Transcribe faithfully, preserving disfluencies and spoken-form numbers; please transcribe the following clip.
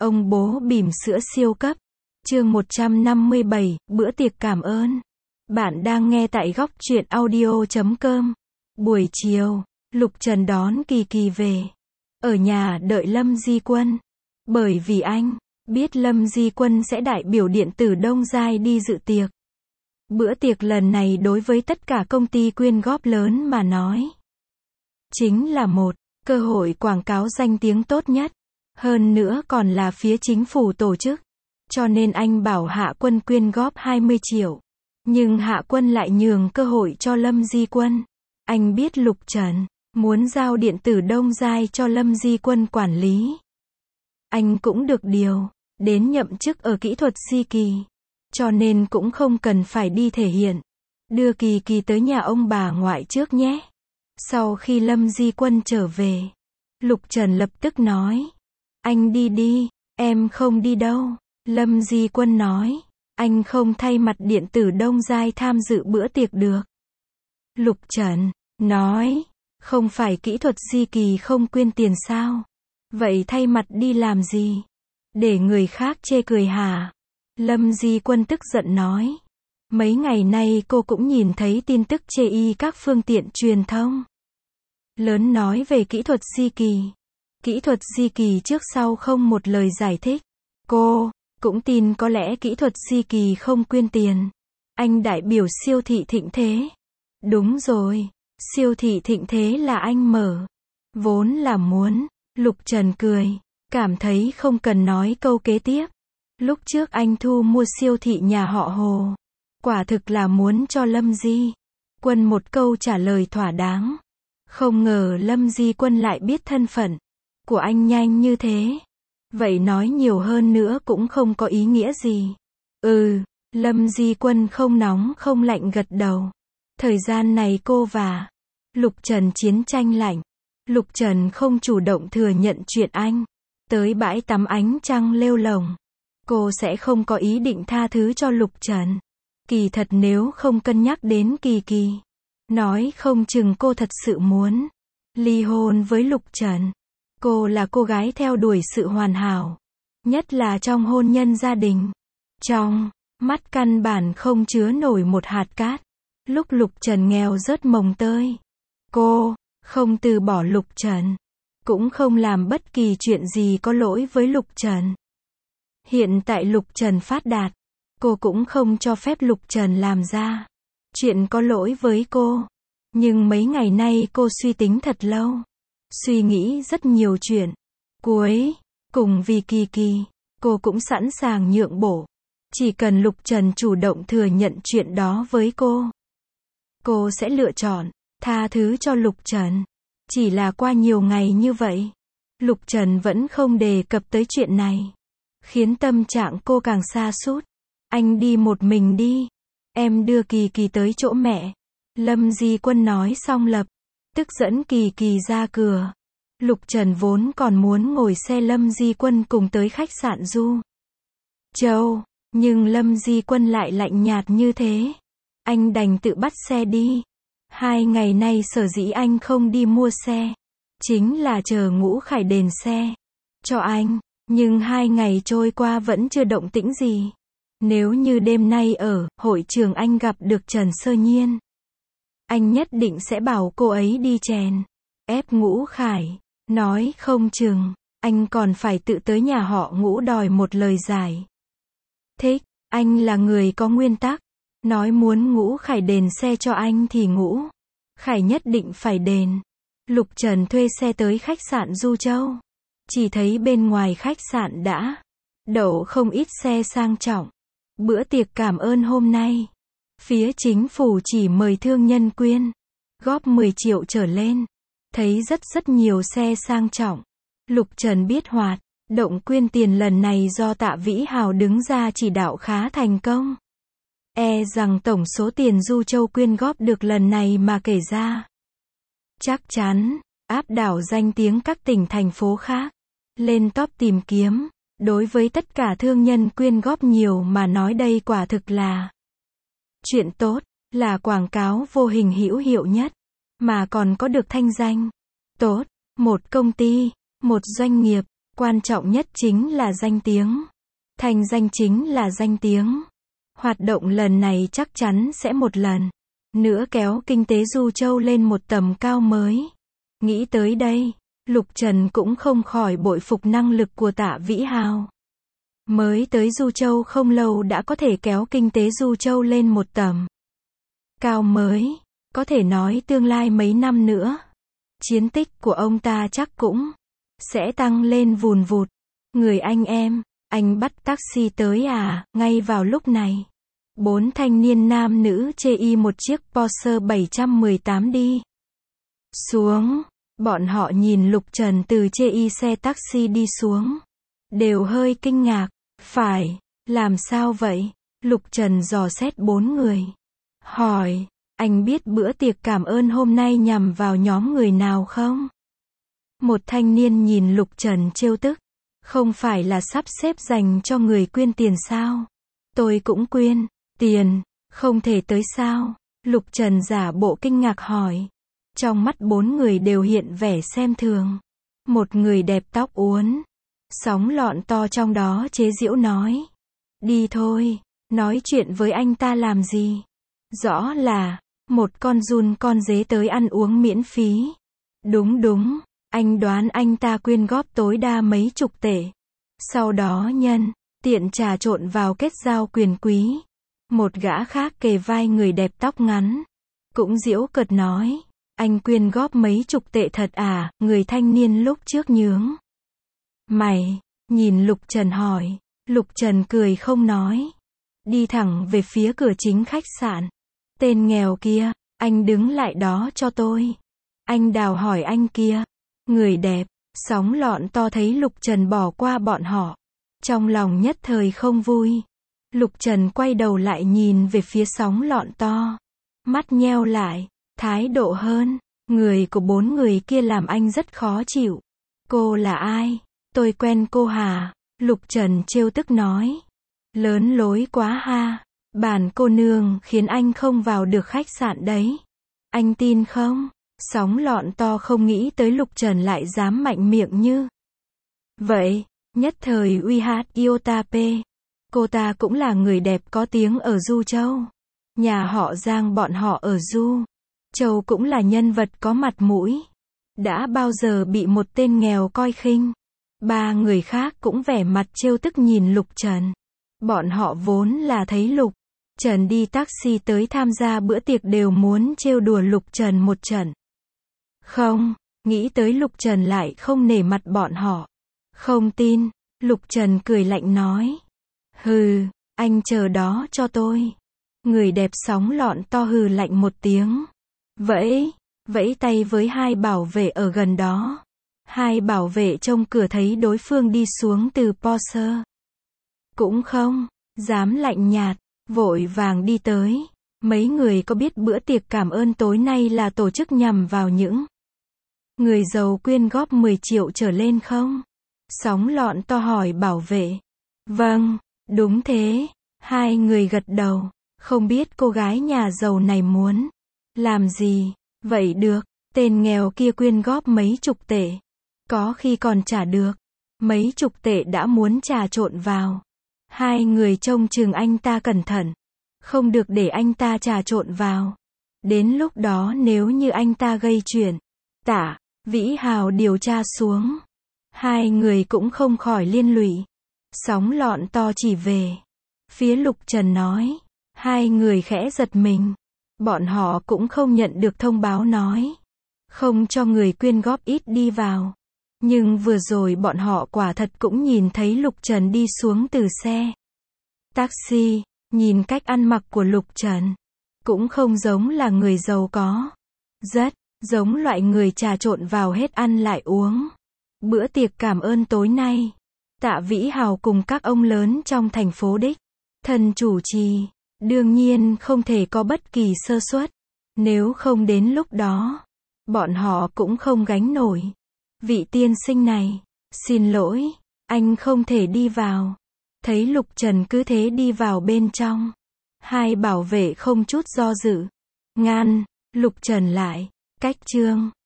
Ông bố bỉm sữa siêu cấp. Chương một trăm năm mươi bảy, bữa tiệc cảm ơn. Bạn đang nghe tại góc truyện audio chấm com. Buổi chiều, Lục Trần đón Kỳ Kỳ về. Ở nhà đợi Lâm Di Quân. Bởi vì anh biết Lâm Di Quân sẽ đại biểu điện tử Đông Giai đi dự tiệc. Bữa tiệc lần này đối với tất cả công ty quyên góp lớn mà nói, chính là một cơ hội quảng cáo danh tiếng tốt nhất. Hơn nữa còn là phía chính phủ tổ chức. Cho nên anh bảo Hạ Quân quyên góp hai mươi triệu. Nhưng Hạ Quân lại nhường cơ hội cho Lâm Di Quân. Anh biết Lục Trần muốn giao điện tử Đông Giai cho Lâm Di Quân quản lý. Anh cũng được điều đến nhậm chức ở kỹ thuật Di Kỳ. Cho nên cũng không cần phải đi thể hiện. Đưa Kỳ Kỳ tới nhà ông bà ngoại trước nhé. Sau khi Lâm Di Quân trở về, Lục Trần lập tức nói. Anh đi đi, em không đi đâu. Lâm Di Quân nói. Anh không thay mặt điện tử Đông Giai tham dự bữa tiệc được. Lục Trần nói. Không phải kỹ thuật Di Kỳ không quyên tiền sao? Vậy thay mặt đi làm gì? Để người khác chê cười hả? Lâm Di Quân tức giận nói. Mấy ngày nay cô cũng nhìn thấy tin tức chê y các phương tiện truyền thông lớn nói về kỹ thuật Di Kỳ. Kỹ thuật Di Kỳ trước sau không một lời giải thích. Cô cũng tin có lẽ kỹ thuật Di Kỳ không quyên tiền. Anh đại biểu siêu thị Thịnh Thế. Đúng rồi, siêu thị Thịnh Thế là anh mở. Vốn là muốn. Lục Trần cười, cảm thấy không cần nói câu kế tiếp. Lúc trước anh thu mua siêu thị nhà họ Hồ. Quả thực là muốn cho Lâm Di Quân một câu trả lời thỏa đáng. Không ngờ Lâm Di Quân lại biết thân phận của anh nhanh như thế. Vậy nói nhiều hơn nữa cũng không có ý nghĩa gì. Ừ, Lâm Di Quân không nóng không lạnh gật đầu. Thời gian này cô và Lục Trần chiến tranh lạnh. Lục Trần không chủ động thừa nhận chuyện anh tới bãi tắm ánh trăng lêu lồng. Cô sẽ không có ý định tha thứ cho Lục Trần. Kỳ thật nếu không cân nhắc đến Kỳ Kỳ, nói không chừng cô thật sự muốn ly hôn với Lục Trần. Cô là cô gái theo đuổi sự hoàn hảo, nhất là trong hôn nhân gia đình. Trong mắt căn bản không chứa nổi một hạt cát. Lúc Lục Trần nghèo rớt mồng tơi, cô không từ bỏ Lục Trần, cũng không làm bất kỳ chuyện gì có lỗi với Lục Trần. Hiện tại Lục Trần phát đạt, cô cũng không cho phép Lục Trần làm ra chuyện có lỗi với cô. Nhưng mấy ngày nay cô suy tính thật lâu, suy nghĩ rất nhiều chuyện. Cuối cùng vì Kỳ Kỳ, cô cũng sẵn sàng nhượng bộ. Chỉ cần Lục Trần chủ động thừa nhận chuyện đó với cô, cô sẽ lựa chọn tha thứ cho Lục Trần. Chỉ là qua nhiều ngày như vậy, Lục Trần vẫn không đề cập tới chuyện này, khiến tâm trạng cô càng sa sút. Anh đi một mình đi, em đưa Kỳ Kỳ tới chỗ mẹ. Lâm Di Quân nói xong lập tức dẫn Kỳ Kỳ ra cửa. Lục Trần vốn còn muốn ngồi xe Lâm Di Quân cùng tới khách sạn Du Châu, nhưng Lâm Di Quân lại lạnh nhạt như thế. Anh đành tự bắt xe đi. Hai ngày nay sở dĩ anh không đi mua xe, chính là chờ Ngũ Khải đền xe cho anh. Nhưng hai ngày trôi qua vẫn chưa động tĩnh gì. Nếu như đêm nay ở hội trường anh gặp được Trần Sơ Nhiên, anh nhất định sẽ bảo cô ấy đi chèn ép Ngũ Khải. Nói không chừng anh còn phải tự tới nhà họ Ngũ đòi một lời giải thích. Anh là người có nguyên tắc. Nói muốn Ngũ Khải đền xe cho anh thì Ngũ Khải nhất định phải đền. Lục Trần thuê xe tới khách sạn Du Châu. Chỉ thấy bên ngoài khách sạn đã đậu không ít xe sang trọng. Bữa tiệc cảm ơn hôm nay, phía chính phủ chỉ mời thương nhân quyên góp mười triệu trở lên. Thấy rất rất nhiều xe sang trọng. Lục Trần biết hoạt động quyên tiền lần này do Tạ Vĩ Hào đứng ra chỉ đạo khá thành công. E rằng tổng số tiền Du Châu quyên góp được lần này mà kể ra, chắc chắn áp đảo danh tiếng các tỉnh thành phố khác lên top tìm kiếm. Đối với tất cả thương nhân quyên góp nhiều mà nói đây quả thực là chuyện tốt, là quảng cáo vô hình hữu hiệu nhất, mà còn có được thanh danh tốt. Một công ty, một doanh nghiệp Quan trọng nhất chính là danh tiếng. Thành danh chính là danh tiếng. Hoạt động lần này chắc chắn sẽ một lần nữa kéo kinh tế Du Châu lên một tầm cao mới. Nghĩ tới đây, Lục Trần cũng không khỏi bội phục năng lực của Tạ Vĩ Hào. Mới tới Du Châu không lâu đã có thể kéo kinh tế Du Châu lên một tầm cao mới. Có thể nói tương lai mấy năm nữa, chiến tích của ông ta chắc cũng sẽ tăng lên vùn vụt. Người anh em, anh bắt taxi tới à? Ngay vào lúc này, bốn thanh niên nam nữ chê y một chiếc Porsche bảy một tám đi xuống. Bọn họ nhìn Lục Trần từ chê y xe taxi đi xuống, đều hơi kinh ngạc. Phải, làm sao vậy? Lục Trần dò xét bốn người, hỏi, anh biết bữa tiệc cảm ơn hôm nay nhằm vào nhóm người nào không? Một thanh niên nhìn Lục Trần trêu tức, không phải là sắp xếp dành cho người quyên tiền sao? Tôi cũng quyên tiền, không thể tới sao? Lục Trần giả bộ kinh ngạc hỏi. Trong mắt bốn người đều hiện vẻ xem thường. Một người đẹp tóc uốn, sóng lọn to trong đó chế giễu nói. Đi thôi, nói chuyện với anh ta làm gì? Rõ là một con giun con dế tới ăn uống miễn phí. Đúng đúng, anh đoán anh ta quyên góp tối đa mấy chục tệ. Sau đó nhân tiện trà trộn vào kết giao quyền quý. Một gã khác kề vai người đẹp tóc ngắn, cũng giễu cợt nói. Anh quyên góp mấy chục tệ thật à? Người thanh niên lúc trước nhướng mày, nhìn Lục Trần hỏi. Lục Trần cười không nói, đi thẳng về phía cửa chính khách sạn. Tên nghèo kia, anh đứng lại đó cho tôi. Anh Đào hỏi anh kia. Người đẹp, sóng lọn to thấy Lục Trần bỏ qua bọn họ, trong lòng nhất thời không vui. Lục Trần quay đầu lại nhìn về phía sóng lọn to, mắt nheo lại, thái độ hơn. Người của bốn người kia làm anh rất khó chịu. Cô là ai? Tôi quen cô hà? Lục Trần trêu tức nói. Lớn lối quá ha. Bản cô nương khiến anh không vào được khách sạn đấy. Anh tin không? Sóng lọn to không nghĩ tới Lục Trần lại dám mạnh miệng như vậy. Nhất thời uy hát Iotape. Cô ta cũng là người đẹp có tiếng ở Du Châu. Nhà họ Giang bọn họ ở Du Châu cũng là nhân vật có mặt mũi. Đã bao giờ bị một tên nghèo coi khinh. Ba người khác cũng vẻ mặt trêu tức nhìn Lục Trần. Bọn họ vốn là thấy Lục Trần đi taxi tới tham gia bữa tiệc đều muốn trêu đùa Lục Trần một trận. Không, nghĩ tới Lục Trần lại không nể mặt bọn họ. Không tin, Lục Trần cười lạnh nói. Hừ, anh chờ đó cho tôi. Người đẹp sóng lọn to hừ lạnh một tiếng. Vẫy, vẫy tay với hai bảo vệ ở gần đó. Hai bảo vệ trông cửa thấy đối phương đi xuống từ Porsche, cũng không dám lạnh nhạt, vội vàng đi tới. Mấy người có biết bữa tiệc cảm ơn tối nay là tổ chức nhằm vào những người giàu quyên góp mười triệu trở lên không? Sóng lọn to hỏi bảo vệ. Vâng, đúng thế. Hai người gật đầu. Không biết cô gái nhà giàu này muốn làm gì? Vậy được, tên nghèo kia quyên góp mấy chục tệ. Có khi còn trả được. Mấy chục tệ đã muốn trà trộn vào. Hai người trông chừng anh ta cẩn thận. Không được để anh ta trà trộn vào. Đến lúc đó nếu như anh ta gây chuyện, Tạ Vĩ Hào điều tra xuống, hai người cũng không khỏi liên lụy. Sóng lọn to chỉ về phía Lục Trần nói. Hai người khẽ giật mình. Bọn họ cũng không nhận được thông báo nói không cho người quyên góp ít đi vào. Nhưng vừa rồi bọn họ quả thật cũng nhìn thấy Lục Trần đi xuống từ xe taxi. Nhìn cách ăn mặc của Lục Trần, cũng không giống là người giàu có. Rất giống loại người trà trộn vào hết ăn lại uống. Bữa tiệc cảm ơn tối nay, Tạ Vĩ Hào cùng các ông lớn trong thành phố đích thân chủ trì. Đương nhiên không thể có bất kỳ sơ suất. Nếu không đến lúc đó, bọn họ cũng không gánh nổi. Vị tiên sinh này, xin lỗi, anh không thể đi vào. Thấy Lục Trần cứ thế đi vào bên trong, hai bảo vệ không chút do dự ngăn Lục Trần lại. Cách chương